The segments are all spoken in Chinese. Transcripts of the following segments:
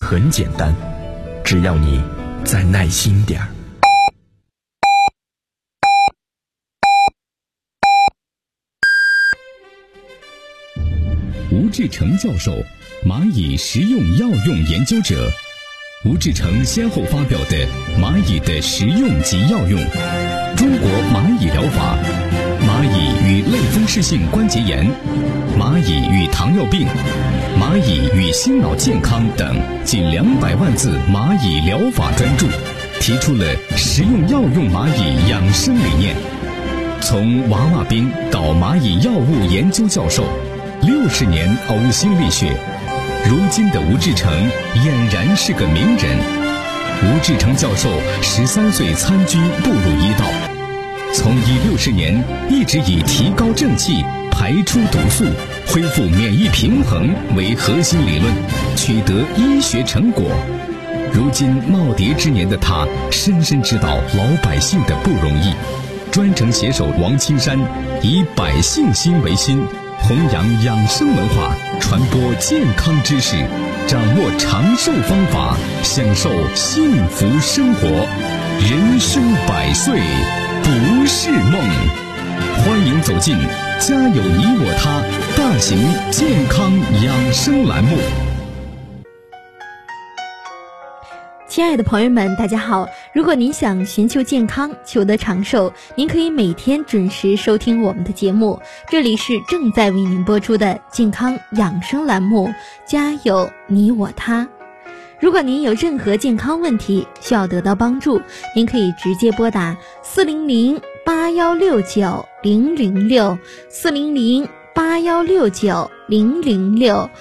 很简单，只要你再耐心点儿。 吴志成教授，蚂蚁食用药用研究者。吴志成先后发表的《蚂蚁的食用及药用》《中国蚂蚁疗法》《蚂蚁与类风湿性关节炎》《蚂蚁与糖尿病》《蚂蚁与心脑健康》等近200万字蚂蚁疗法专著，提出了食用药用蚂蚁养生理念。从娃娃兵到蚂蚁药物研究教授，60年呕心沥血，如今的吴志成俨然是个名人。吴志成教授13岁参军步入医道，从医60年一直以提高正气、排出毒素、恢复免疫平衡为核心理论，取得医学成果。如今耄耋之年的他，深深知道老百姓的不容易，专程携手王青山，以百姓心为心，弘扬养生文化，传播健康知识，掌握长寿方法，享受幸福生活。人生100岁不是梦。欢迎走进家有你我他大型健康养生栏目。 亲爱的朋友们，大家好！如果您想寻求健康，求得长寿，您可以每天准时收听我们的节目。这里是正在为您播出的健康养生栏目，家有你我他。如果您有任何健康问题需要得到帮助，您可以直接拨打400-8169-006 400-8169-006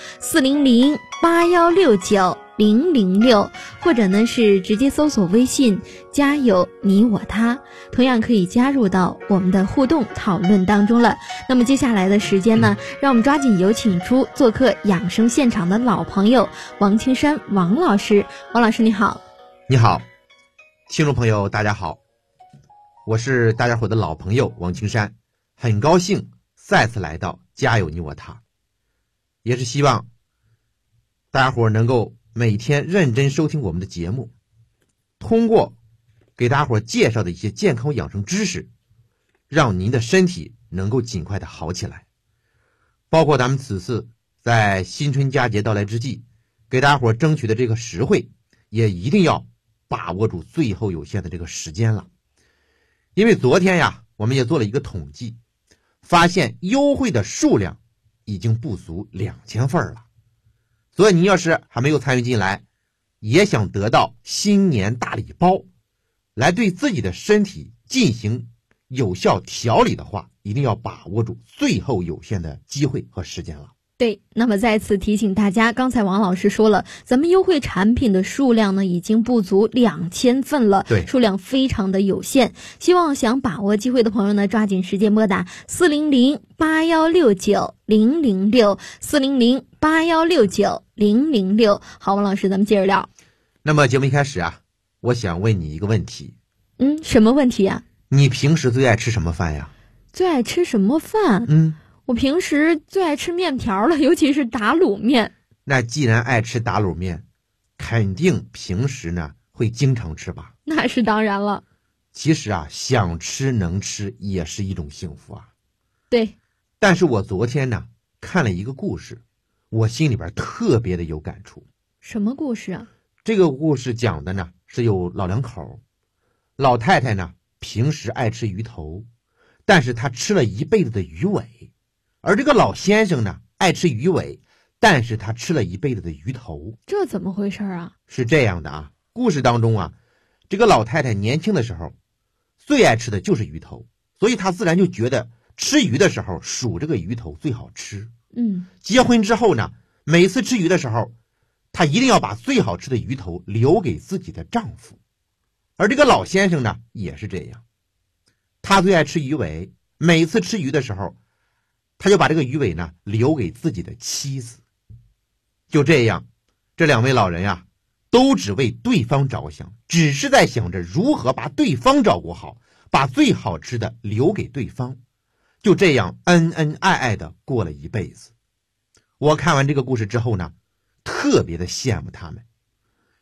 400-8169-006，或者呢是直接搜索微信家有你我他，同样可以加入到我们的互动讨论当中了。那么接下来的时间呢，让我们抓紧有请出做客养生现场的老朋友王青山王老师。王老师你好。 你好，听众朋友大家好，我是大家伙的老朋友王青山，很高兴再次来到家有你我他，也是希望大家伙能够每天认真收听我们的节目，通过给大家伙介绍的一些健康养生知识，让您的身体能够尽快的好起来。包括咱们此次在新春佳节到来之际，给大家伙争取的这个实惠，也一定要把握住最后有限的这个时间了。因为昨天呀，我们也做了一个统计，发现优惠的数量已经不足2000份了。所以您要是还没有参与进来，也想得到新年大礼包，来对自己的身体进行有效调理的话，一定要把握住最后有限的机会和时间了。 对，那么再次提醒大家，刚才王老师说了，咱们优惠产品的数量呢已经不足2000份了， 对， 数量非常的有限。希望想把握机会的朋友呢，抓紧时间拨打400-8169-006 400-8169-006。好，王老师，咱们接着聊。 那么节目一开始啊，我想问你一个问题。 什么问题呀？ 你平时最爱吃什么饭呀？ 最爱吃什么饭？我平时最爱吃面条了，尤其是打卤面。 那既然爱吃打卤面，肯定平时呢会经常吃吧？ 那是当然了。 其实啊，想吃能吃也是一种幸福啊。 对。 但是我昨天呢看了一个故事，我心里边特别的有感触。 什么故事啊？ 这个故事讲的呢是有老两口，老太太呢平时爱吃鱼头，但是她吃了一辈子的鱼尾。而这个老先生呢爱吃鱼尾，但是他吃了一辈子的鱼头。 这怎么回事啊？ 是这样的啊，故事当中啊，这个老太太年轻的时候最爱吃的就是鱼头，所以她自然就觉得吃鱼的时候数这个鱼头最好吃。结婚之后呢，每次吃鱼的时候，她一定要把最好吃的鱼头留给自己的丈夫。而这个老先生呢也是这样，他最爱吃鱼尾，每次吃鱼的时候他就把这个鱼尾呢留给自己的妻子。就这样，这两位老人呀，都只为对方着想，只是在想着如何把对方照顾好，把最好吃的留给对方。就这样恩恩爱爱的过了一辈子。我看完这个故事之后呢，特别的羡慕他们。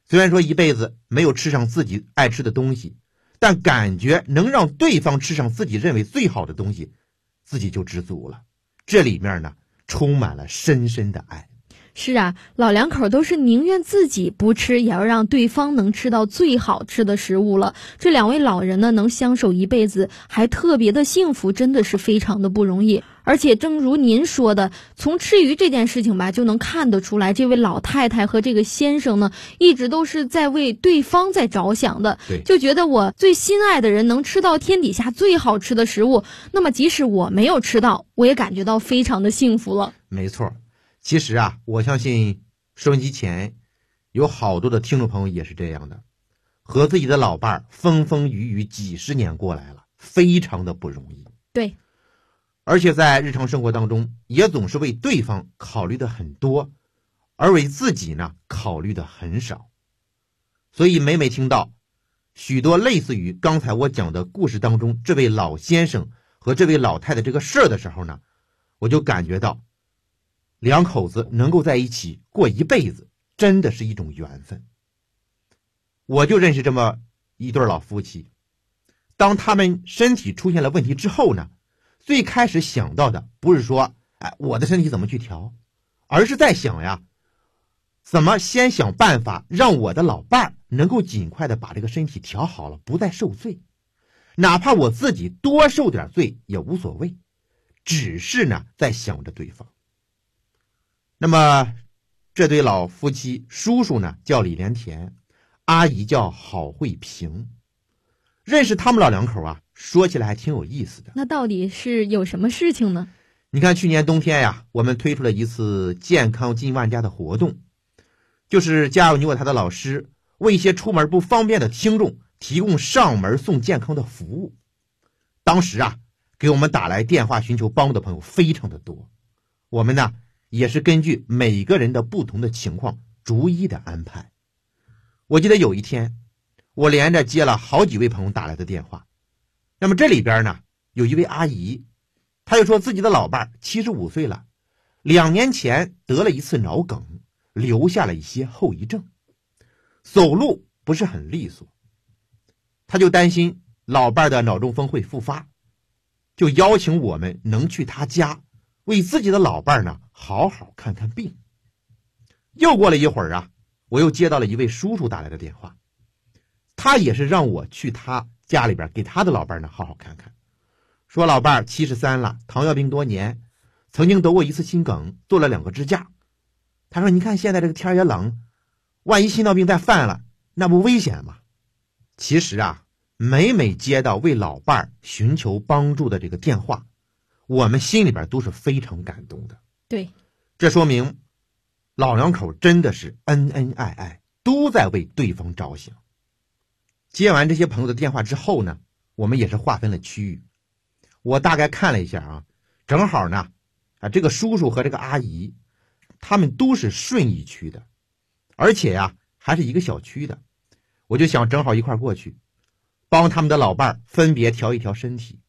虽然说一辈子没有吃上自己爱吃的东西，但感觉能让对方吃上自己认为最好的东西，自己就知足了。这里面呢，充满了深深的爱。 是啊，老两口都是宁愿自己不吃，也要让对方能吃到最好吃的食物了。这两位老人呢，能相守一辈子，还特别的幸福，真的是非常的不容易。而且正如您说的，从吃鱼这件事情吧，就能看得出来，这位老太太和这个先生呢，一直都是在为对方在着想的。 对， 就觉得我最心爱的人能吃到天底下最好吃的食物，那么即使我没有吃到，我也感觉到非常的幸福了。 没错。其实啊，我相信收音机前有好多的听众朋友也是这样的，和自己的老伴儿风风雨雨几十年过来了，非常的不容易。 对， 而且在日常生活当中，也总是为对方考虑的很多，而为自己呢考虑的很少。所以每每听到许多类似于刚才我讲的故事当中这位老先生和这位老太太这个事儿的时候呢，我就感觉到两口子能够在一起过一辈子，真的是一种缘分。我就认识这么一对老夫妻，当他们身体出现了问题之后呢，最开始想到的不是说我的身体怎么去调，而是在想呀，怎么先想办法让我的老伴儿能够尽快的把这个身体调好了，不再受罪，哪怕我自己多受点罪也无所谓，只是呢在想着对方。那么这对老夫妻，叔叔呢叫李连田，阿姨叫郝慧萍。认识他们老两口啊，说起来还挺有意思的。 那到底是有什么事情呢？ 你看去年冬天呀，我们推出了一次健康进万家的活动，就是家有你我他的老师为一些出门不方便的听众提供上门送健康的服务。当时啊，给我们打来电话寻求帮助的朋友非常的多，我们呢也是根据每个人的不同的情况逐一的安排。我记得有一天，我连着接了好几位朋友打来的电话，那么这里边呢有一位阿姨，她就说自己的老伴75岁了，2年前得了一次脑梗，留下了一些后遗症，走路不是很利索，她就担心老伴的脑中风会复发，就邀请我们能去她家为自己的老伴呢好好看看病。又过了一会儿啊，我又接到了一位叔叔打来的电话，他也是让我去他家里边给他的老伴呢好好看看，说老伴73了，糖尿病多年，曾经得过一次心梗，做了2个支架。他说你看现在这个天也冷，万一心脏病再犯了，那不危险吗？其实啊，每接到为老伴寻求帮助的这个电话，我们心里边都是非常感动的。 对， 这说明老两口真的是恩恩爱爱，都在为对方着想。接完这些朋友的电话之后呢，我们也是划分了区域。我大概看了一下啊，正好呢这个叔叔和这个阿姨他们都是顺义区的，而且呀还是一个小区的，我就想正好一块过去帮他们的老伴分别调一调身体。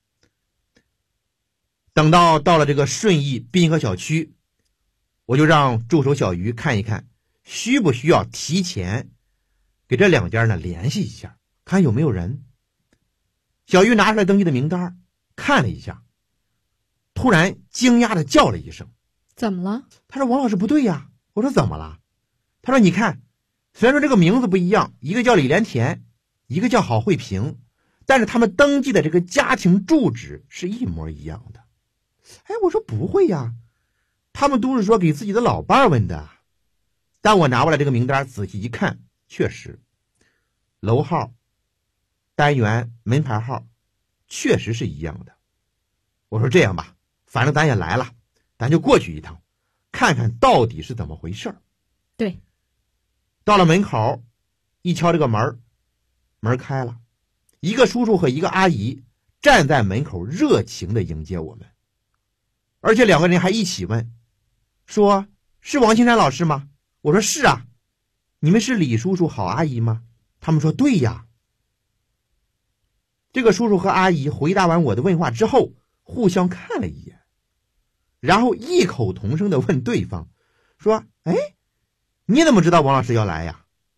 等到了这个顺义滨河小区，我就让助手小鱼看一看需不需要提前给这2家呢联系一下，看有没有人。小鱼拿出来登记的名单看了一下，突然惊讶的叫了一声， 怎么了？ 他说王老师不对呀。我说怎么了？他说你看，虽然说这个名字不一样，一个叫李连田，一个叫郝慧萍，但是他们登记的这个家庭住址是一模一样的。我说不会呀，他们都是说给自己的老伴问的。但我拿过来这个名单仔细一看，确实楼号、单元、门牌号确实是一样的。我说这样吧，反正咱也来了，咱就过去一趟，看看到底是怎么回事。 对， 到了门口一敲这个门开了，一个叔叔和一个阿姨站在门口热情的迎接我们，而且2个人还一起问说是王青山老师吗？我说是啊。你们是李叔叔郝阿姨吗？他们说对呀。这个叔叔和阿姨回答完我的问话之后，互相看了一眼，然后异口同声的问对方说你怎么知道王老师要来呀？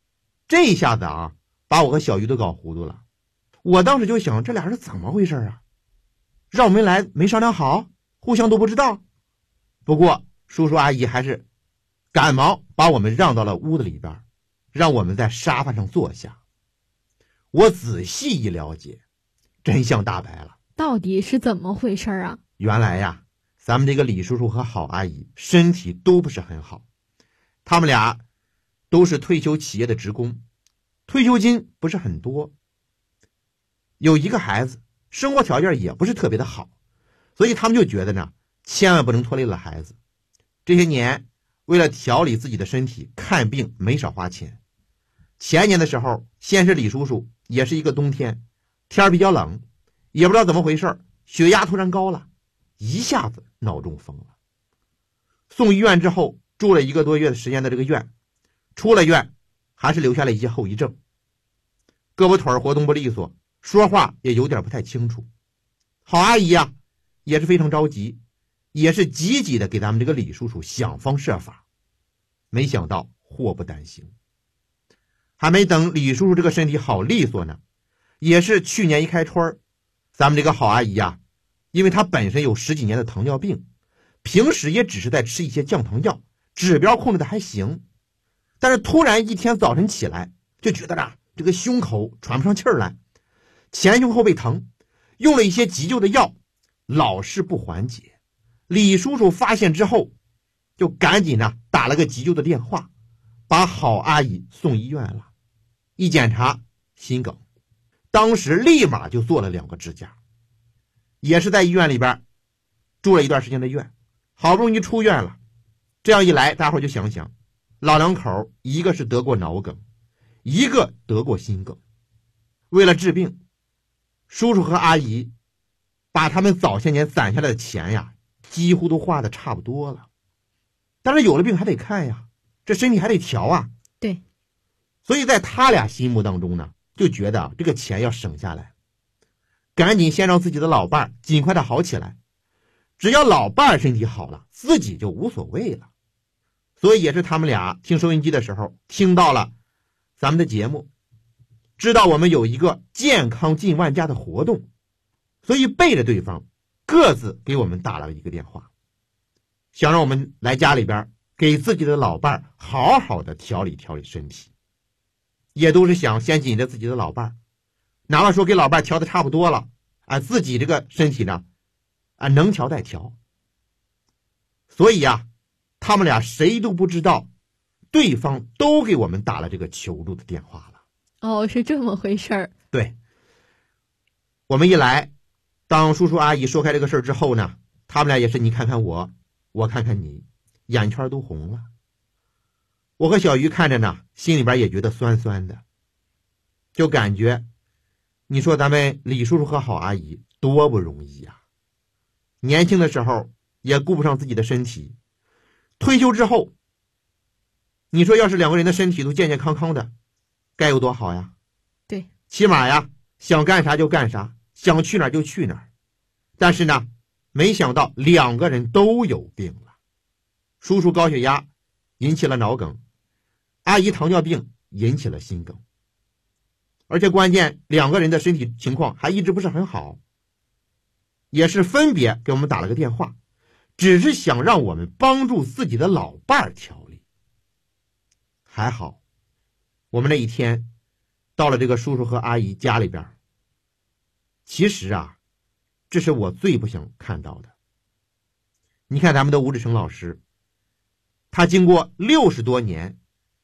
这一下子啊，把我和小鱼都搞糊涂了。我当时就想，这俩是怎么回事啊？让我们来没商量好，互相都不知道。不过叔叔阿姨还是赶忙把我们让到了屋子里边，让我们在沙发上坐下。我仔细一了解，真相大白了。 到底是怎么回事啊？ 原来呀，咱们这个李叔叔和郝阿姨身体都不是很好，他们俩都是退休企业的职工，退休金不是很多，有一个孩子，生活条件也不是特别的好，所以他们就觉得呢，千万不能拖累了孩子。这些年为了调理自己的身体，看病没少花钱。前年的时候，先是李叔叔，也是一个冬天，天比较冷，也不知道怎么回事，血压突然高了，一下子脑中风了。送医院之后，住了1个多月的时间的这个院，出了院还是留下了一些后遗症，胳膊腿活动不利索，说话也有点不太清楚。郝阿姨呀，也是非常着急，也是积极的给咱们这个李叔叔想方设法。没想到祸不单行，还没等李叔叔这个身体好利索呢，也是去年一开春，咱们这个郝阿姨呀，因为她本身有10几年的糖尿病，平时也只是在吃一些降糖药，指标控制的还行，但是突然一天早晨起来，就觉得这个胸口喘不上气儿来，前胸后背疼，用了一些急救的药，老是不缓解。李叔叔发现之后，就赶紧打了个急救的电话，把郝阿姨送医院了。一检查，心梗，当时立马就做了2个支架，也是在医院里边住了一段时间的院，好不容易出院了。这样一来，大伙就想想，老两口一个是得过脑梗，一个得过心梗，为了治病，叔叔和阿姨把他们早些年攒下来的钱呀，几乎都花的差不多了。但是有了病还得看呀，这身体还得调啊。 对， 所以在他俩心目当中呢，就觉得这个钱要省下来，赶紧先让自己的老伴儿尽快的好起来，只要老伴儿身体好了，自己就无所谓了。所以也是他们俩听收音机的时候听到了咱们的节目，知道我们有一个健康进万家的活动，所以背着对方各自给我们打了一个电话，想让我们来家里边给自己的老伴儿好好的调理调理身体，也都是想先紧着自己的老伴儿，哪怕说给老伴儿调的差不多了，自己这个身体呢，能调再调。所以他们俩谁都不知道，对方都给我们打了这个求助的电话了。 哦，是这么回事儿。 对，我们一来，当叔叔阿姨说开这个事儿之后呢，他们俩也是你看看我，我看看你，眼圈都红了。我和小鱼看着呢，心里边也觉得酸酸的，就感觉，你说咱们李叔叔和郝阿姨多不容易呀！年轻的时候也顾不上自己的身体，退休之后，你说要是2个人的身体都健健康康的，该有多好呀？ 对， 起码呀，想干啥就干啥，想去哪儿就去哪儿。但是呢，没想到2个人都有病了。叔叔高血压引起了脑梗，阿姨糖尿病引起了心梗，而且关键2个人的身体情况还一直不是很好，也是分别给我们打了个电话，只是想让我们帮助自己的老伴儿调理。还好我们那一天到了这个叔叔和阿姨家里边，其实这是我最不想看到的。你看咱们的吴志成老师，他经过60多年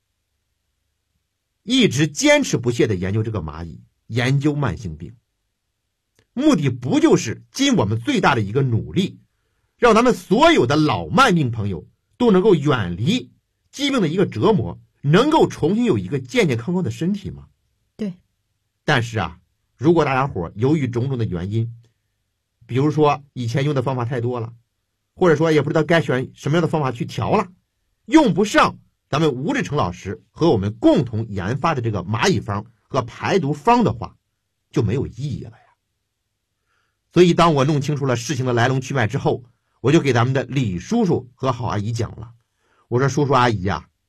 一直坚持不懈地研究这个蚂蚁，研究慢性病，目的不就是尽我们最大的一个努力，让咱们所有的老慢病朋友都能够远离疾病的一个折磨，能够重新有一个健健康康的身体吗？ 对。 但是如果大家伙由于种种的原因，比如说以前用的方法太多了，或者说也不知道该选什么样的方法去调了，用不上咱们吴志成老师和我们共同研发的这个蚂蚁方和排毒方的话，就没有意义了呀。所以当我弄清楚了事情的来龙去脉之后，我就给咱们的李叔叔和郝阿姨讲了，我说叔叔阿姨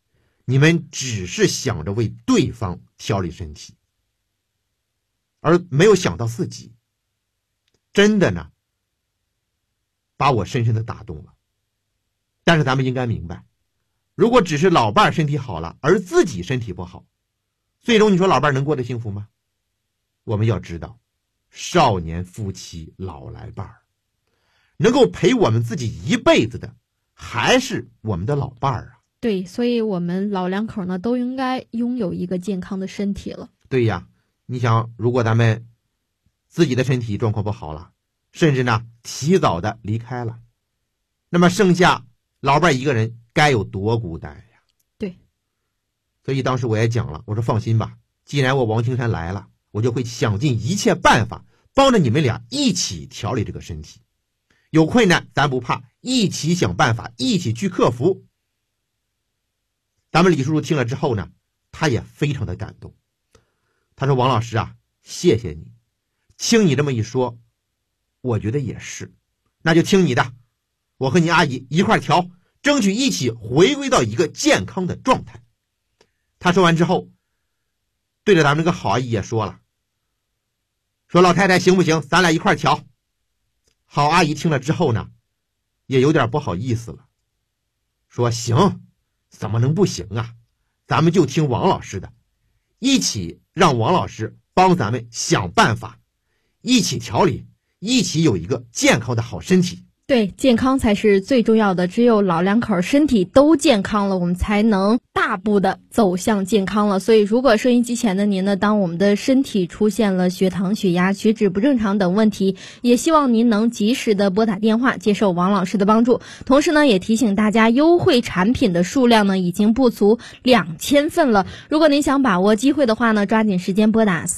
你们只是想着为对方调理身体，而没有想到自己，真的呢，把我深深的打动了。但是咱们应该明白，如果只是老伴儿身体好了，而自己身体不好，最终你说老伴儿能过得幸福吗？我们要知道，少年夫妻老来伴儿，能够陪我们自己一辈子的，还是我们的老伴儿啊。 对，所以我们老两口呢，都应该拥有一个健康的身体了。 对呀，你想，如果咱们自己的身体状况不好了，甚至呢提早的离开了，那么剩下老伴一个人该有多孤单呀。 对， 所以当时我也讲了，我说放心吧，既然我王青山来了，我就会想尽一切办法帮着你们俩一起调理这个身体，有困难咱不怕，一起想办法，一起去克服。咱们李叔叔听了之后呢，他也非常的感动。他说，王老师啊，谢谢你，听你这么一说，我觉得也是，那就听你的，我和你阿姨一块调，争取一起回归到一个健康的状态。他说完之后，对着咱们这个好阿姨也说了，说老太太行不行，咱俩一块调。好阿姨听了之后呢，也有点不好意思了，说行，怎么能不行啊，咱们就听王老师的，一起让王老师帮咱们想办法，一起调理，一起有一个健康的好身体。 对，健康才是最重要的，只有老两口身体都健康了，我们才能大步的走向健康了。所以如果收音机前的您呢，当我们的身体出现了血糖、血压、血脂不正常等问题，也希望您能及时的拨打电话接受王老师的帮助。同时呢，也提醒大家，优惠产品的数量呢已经不足2000份了。如果您想把握机会的话呢，抓紧时间拨打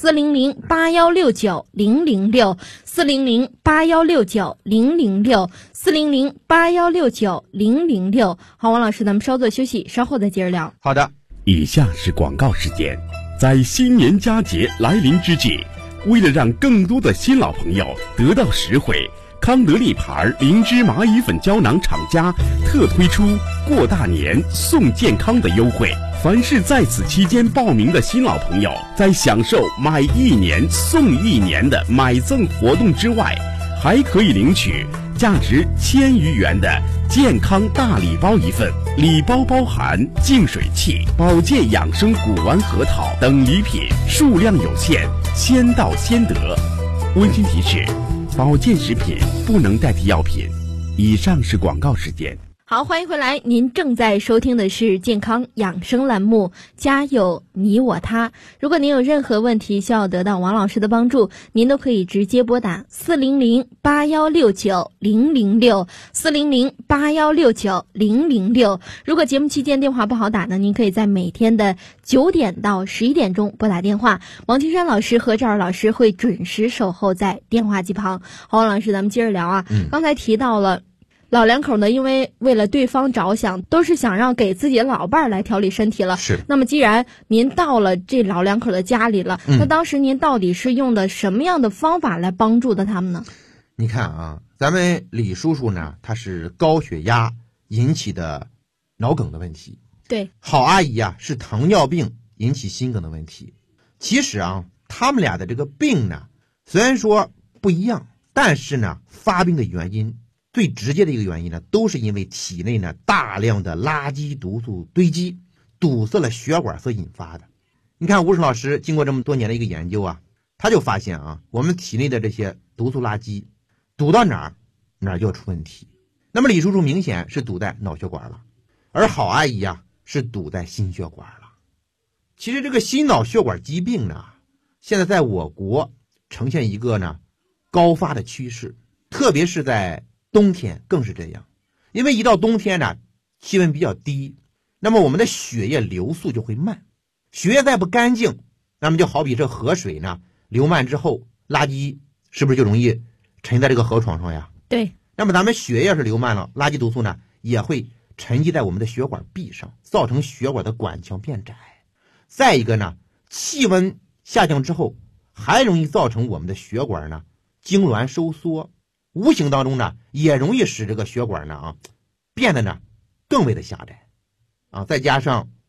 400-8169-006 400-8169-006 400-8169-006。好，王老师，咱们稍作休息，稍后再接着聊。 好的。 以下是广告时间。在新年佳节来临之际，为了让更多的新老朋友得到实惠，康德利牌灵芝蚂蚁粉胶囊厂家特推出过大年送健康的优惠。凡是在此期间报名的新老朋友，在享受买1年送1年的买赠活动之外，还可以领取价值1000余元的健康大礼包一份，礼包包含净水器、保健养生古丸核桃等礼品，数量有限，先到先得。温馨提示：保健食品不能代替药品。以上是广告时间。 好，欢迎回来，您正在收听的是健康养生栏目，家有你我他。如果您有任何问题需要得到王老师的帮助，您都可以直接拨打400-8169-006 400-8169-006。如果节目期间电话不好打呢，您可以在每天的9点到11点钟拨打电话，王青山老师和赵尔老师会准时守候在电话机旁。好，王老师，咱们接着聊啊。刚才提到了老两口呢，因为为了对方着想，都是想让给自己的老伴儿来调理身体了。 是。 那么既然您到了这老两口的家里了，那当时您到底是用的什么样的方法来帮助的他们呢？ 你看啊，咱们李叔叔呢，他是高血压引起的脑梗的问题。 对。 好阿姨啊，是糖尿病引起心梗的问题。其实啊，他们俩的这个病呢，虽然说不一样，但是呢，发病的原因最直接的一个原因呢，都是因为体内呢大量的垃圾毒素堆积，堵塞了血管所引发的。你看吴老师经过这么多年的一个研究啊，他就发现啊，我们体内的这些毒素垃圾堵到哪儿就要出问题。那么李叔叔明显是堵在脑血管了，而好阿姨啊是堵在心血管了。其实这个心脑血管疾病呢，现在在我国呈现一个呢高发的趋势，特别是在冬天更是这样。因为一到冬天呢，气温比较低，那么我们的血液流速就会慢，血液再不干净，那么就好比这河水呢流慢之后，垃圾是不是就容易沉在这个河床上呀？ 对。 那么咱们血液是流慢了，垃圾毒素呢也会沉积在我们的血管壁上，造成血管的管腔变窄。再一个呢，气温下降之后，还容易造成我们的血管呢痉挛收缩，无形当中呢也容易使这个血管呢变得呢更为的狭窄啊。再加上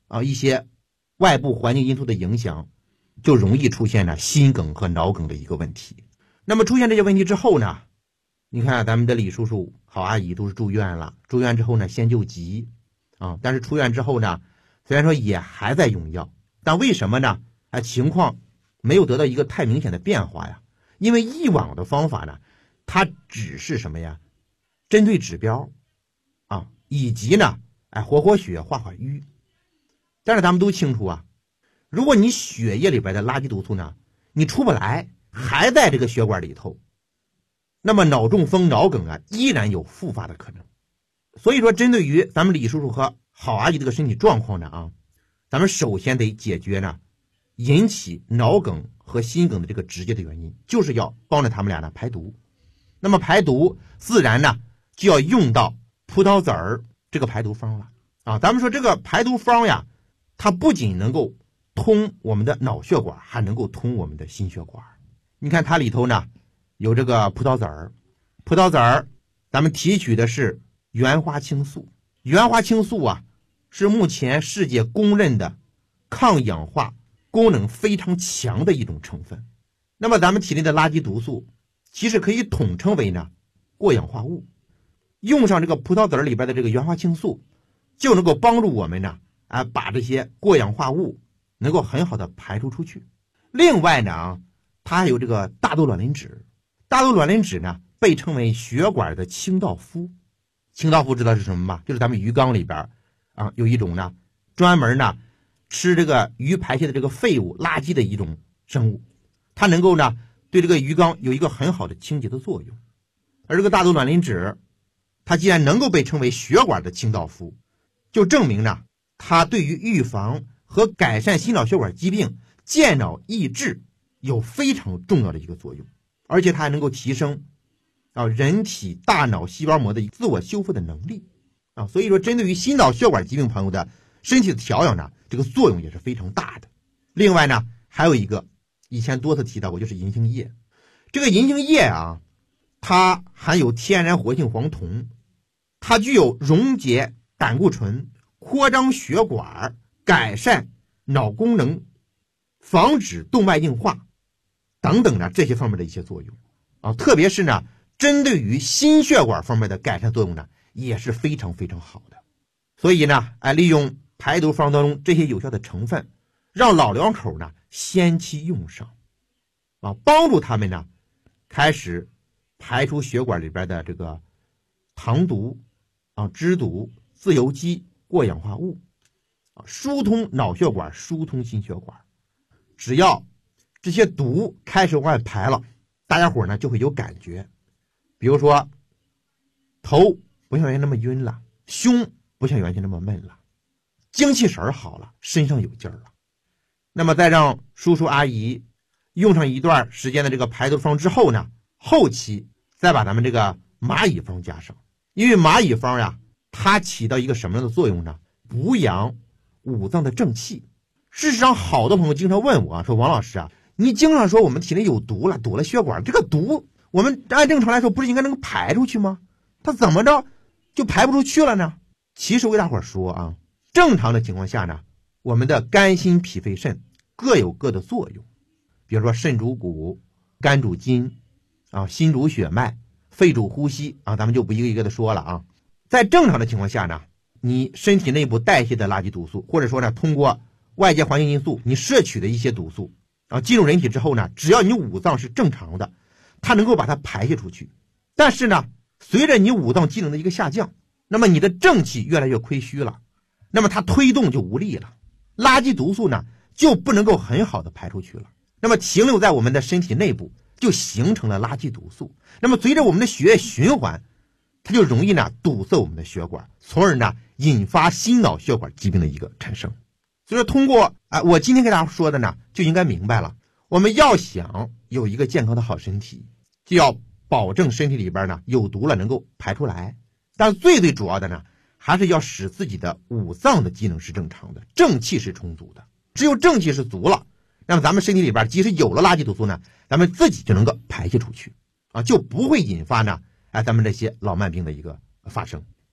一些外部环境因素的影响，就容易出现了心梗和脑梗的一个问题。那么出现这些问题之后呢，你看咱们的李叔叔、郝阿姨都是住院了，住院之后呢先救急但是出院之后呢，虽然说也还在用药，但为什么呢？情况没有得到一个太明显的变化呀？因为以往的方法呢，它只是什么呀？针对指标以及呢活血化瘀。但是咱们都清楚如果你血液里边的垃圾毒素呢，你出不来，还在这个血管里头，那么脑中风、脑梗依然有复发的可能。所以说针对于咱们李叔叔和郝阿姨这个身体状况呢咱们首先得解决呢引起脑梗和心梗的这个直接的原因，就是要帮着他们俩呢排毒。那么排毒自然呢就要用到葡萄籽儿这个排毒方了咱们说这个排毒方呀，它不仅能够通我们的脑血管，还能够通我们的心血管。你看它里头呢有这个葡萄籽儿，葡萄籽儿咱们提取的是原花青素，原花青素是目前世界公认的抗氧化功能非常强的一种成分。那么咱们体内的垃圾毒素其实可以统称为呢过氧化物，用上这个葡萄籽里边的这个原花青素，就能够帮助我们呢把这些过氧化物能够很好的排出出去。另外呢它还有这个大豆卵磷脂，大豆卵磷脂呢被称为血管的清道夫。清道夫知道是什么吗？就是咱们鱼缸里边有一种呢专门呢吃这个鱼排泄的这个废物垃圾的一种生物，它能够呢对这个鱼缸有一个很好的清洁的作用。而这个大豆卵磷脂它既然能够被称为血管的清道夫，就证明呢它对于预防和改善心脑血管疾病、健脑益智有非常重要的一个作用，而且它还能够提升人体大脑细胞膜的自我修复的能力所以说针对于心脑血管疾病朋友的身体的调养呢，这个作用也是非常大的。另外呢还有一个以前多次提到过，就是银杏叶。这个银杏叶它含有天然活性黄酮，它具有溶解胆固醇、扩张血管、改善脑功能、防止动脉硬化等等这些方面的一些作用特别是呢针对于心血管方面的改善作用呢也是非常非常好的。所以呢利用排毒方当中这些有效的成分，让老两口呢先期用上帮助他们呢开始排出血管里边的这个糖毒脂毒、自由基、过氧化物疏通脑血管，疏通心血管。只要这些毒开始往外排了，大家伙呢就会有感觉，比如说头不像原先那么晕了，胸不像原先那么闷了，精气神好了，身上有劲儿了。那么再让叔叔阿姨用上一段时间的这个排毒方之后呢，后期再把咱们这个蚂蚁方加上。因为蚂蚁方呀，它起到一个什么样的作用呢？补养五脏的正气。事实上好多朋友经常问我说王老师你经常说我们体内有毒了，堵了血管，这个毒我们按正常来说不是应该能排出去吗？它怎么着就排不出去了呢？其实我给大伙说正常的情况下呢，我们的肝心脾肺肾各有各的作用。比如说肾主骨，肝主筋心主血脉，肺主呼吸咱们就不一个一个的说了在正常的情况下呢，你身体内部代谢的垃圾毒素，或者说呢通过外界环境因素你摄取的一些毒素进入人体之后呢，只要你五脏是正常的，它能够把它排泄出去。但是呢随着你五脏机能的一个下降，那么你的正气越来越亏虚了，那么它推动就无力了，垃圾毒素呢就不能够很好的排出去了，那么停留在我们的身体内部，就形成了垃圾毒素。那么随着我们的血液循环，它就容易呢堵塞我们的血管，从而呢引发心脑血管疾病的一个产生。所以说通过我今天给大家说的呢，就应该明白了，我们要想有一个健康的好身体，就要保证身体里边呢有毒了能够排出来，但最最主要的呢还是要使自己的五脏的机能是正常的，正气是充足的。只有正气是足了，那么咱们身体里边即使有了垃圾毒素呢，咱们自己就能够排泄出去就不会引发呢咱们这些老慢病的一个发生。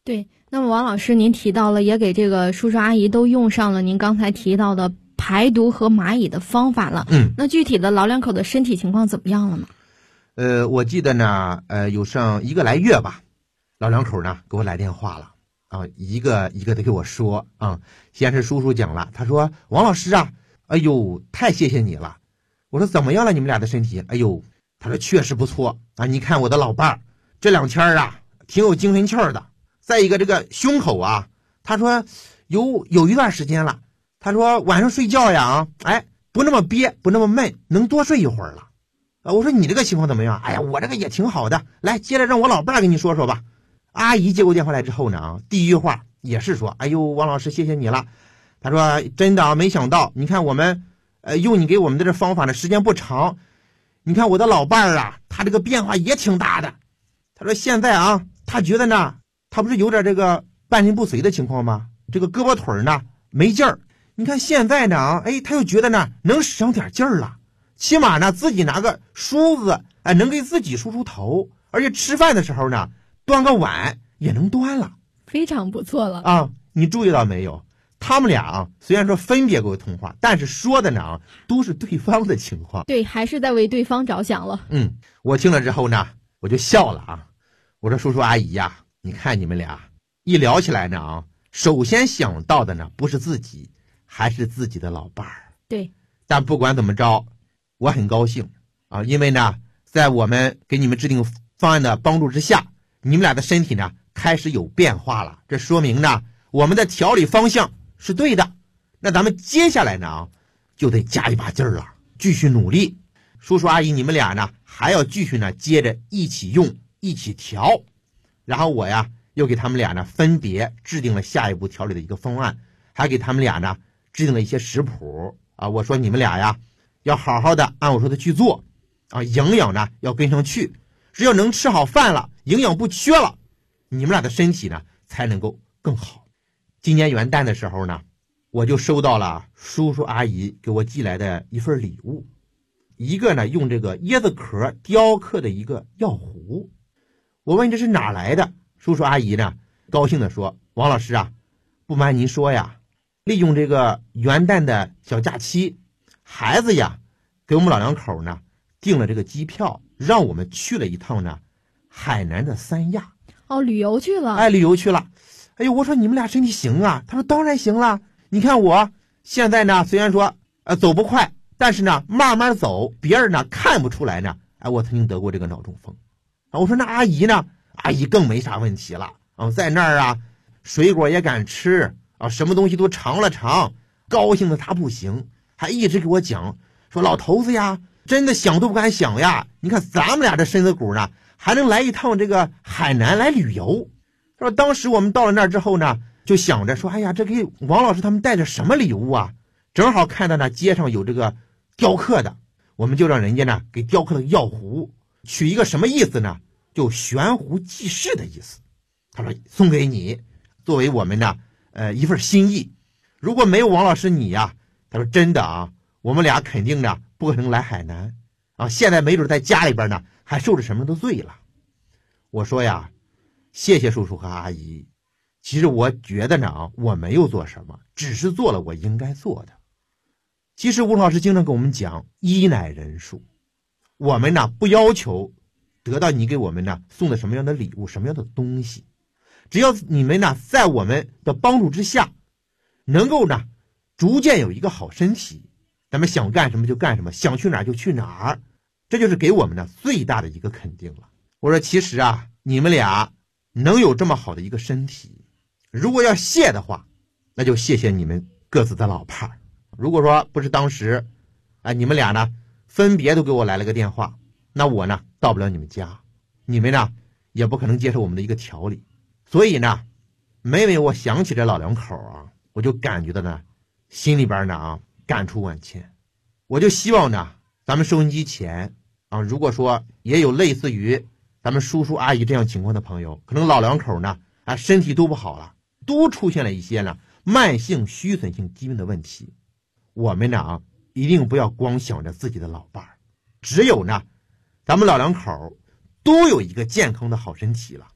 对，那么王老师您提到了，也给这个叔叔阿姨都用上了您刚才提到的排毒和蚂蚁的方法了。那具体的老两口的身体情况怎么样了呢？ 我记得呢，有上1个来月吧，老两口呢给我来电话了啊，一个一个的给我说啊。先是叔叔讲了，他说王老师啊，哎呦，太谢谢你了。我说怎么样了你们俩的身体？哎呦，他说确实不错啊，你看我的老伴儿这2天啊，挺有精神气儿的。再一个这个胸口啊，他说有一段时间了，他说晚上睡觉呀，哎，不那么憋，不那么闷，能多睡一会儿了。我说你这个情况怎么样？哎呀，我这个也挺好的。来，接着让我老伴儿跟你说说吧。阿姨接过电话来之后呢，第一句话也是说，哎呦，王老师谢谢你了。他说真的啊，没想到，你看我们用你给我们的这方法呢，时间不长，你看我的老伴儿啊，他这个变化也挺大的。他说现在啊，他觉得呢，他不是有点这个半身不遂的情况吗？这个胳膊腿呢没劲儿。你看现在呢，哎，他又觉得呢能使上点劲儿了，起码呢自己拿个梳子，哎，能给自己梳梳头，而且吃饭的时候呢，端个碗也能端了， 非常不错了啊！你注意到没有？他们俩啊，虽然说分别给我通话，但是说的呢都是对方的情况。 对，还是在为对方着想了。 我听了之后呢，我就笑了啊。我说叔叔阿姨呀，你看你们俩一聊起来呢啊，首先想到的呢不是自己，还是自己的老伴儿。 对， 但不管怎么着，我很高兴啊，因为呢，在我们给你们制定方案的帮助之下，你们俩的身体呢开始有变化了。这说明呢，我们的调理方向是对的。那咱们接下来呢啊，就得加一把劲儿了，继续努力。叔叔阿姨，你们俩呢还要继续呢，接着一起用，一起调。然后我呀，又给他们俩呢分别制定了下一步调理的一个方案，还给他们俩呢制定了一些食谱啊。我说你们俩呀，要好好的按我说的去做啊，营养呢要跟上去，只要能吃好饭了，营养不缺了，你们俩的身体呢才能够更好。今年元旦的时候呢，我就收到了叔叔阿姨给我寄来的一份礼物，一个呢用这个椰子壳雕刻的一个药壶。我问这是哪来的，叔叔阿姨呢高兴地说，王老师啊，不瞒您说呀，利用这个元旦的小假期，孩子呀给我们老两口呢订了这个机票，让我们去了一趟呢海南的三亚。 哦，旅游去了。 哎，旅游去了。哎呦，我说你们俩身体行啊？他说当然行了。你看我现在呢，虽然说走不快，但是呢慢慢走，别人呢看不出来呢。哎，我曾经得过这个脑中风。我说那阿姨呢？阿姨更没啥问题了啊，在那儿啊，水果也敢吃啊，什么东西都尝了尝，高兴的她不行，还一直给我讲说老头子呀，真的想都不敢想呀！你看咱们俩这身子骨呢，还能来一趟这个海南来旅游。说当时我们到了那儿之后呢，就想着说，哎呀，这给王老师他们带着什么礼物啊？正好看到那街上有这个雕刻的，我们就让人家呢给雕刻了药壶，取一个什么意思呢？就悬壶济世的意思。他说送给你，作为我们呢一份心意。如果没有王老师你呀，他说真的啊，我们俩肯定呢不可能来海南啊，现在没准在家里边呢还受着什么的罪了。我说呀，谢谢叔叔和阿姨。其实我觉得呢啊，我没有做什么，只是做了我应该做的。其实吴老师经常跟我们讲，医乃人术，我们呢不要求得到你给我们呢送的什么样的礼物，什么样的东西，只要你们呢在我们的帮助之下，能够呢逐渐有一个好身体，咱们想干什么就干什么，想去哪儿就去哪儿，这就是给我们呢最大的一个肯定了。我说其实啊，你们俩能有这么好的一个身体，如果要谢的话，那就谢谢你们各自的老伴儿。如果说不是当时你们俩呢分别都给我来了个电话，那我呢到不了你们家，你们呢也不可能接受我们的一个调理。所以呢，每每我想起这老两口啊，我就感觉到呢心里边呢感触万千。我就希望呢咱们收音机前如果说也有类似于咱们叔叔阿姨这样情况的朋友，可能老两口呢身体都不好了，都出现了一些呢慢性虚损性疾病的问题。我们呢一定不要光想着自己的老伴儿，只有呢咱们老两口都有一个健康的好身体了，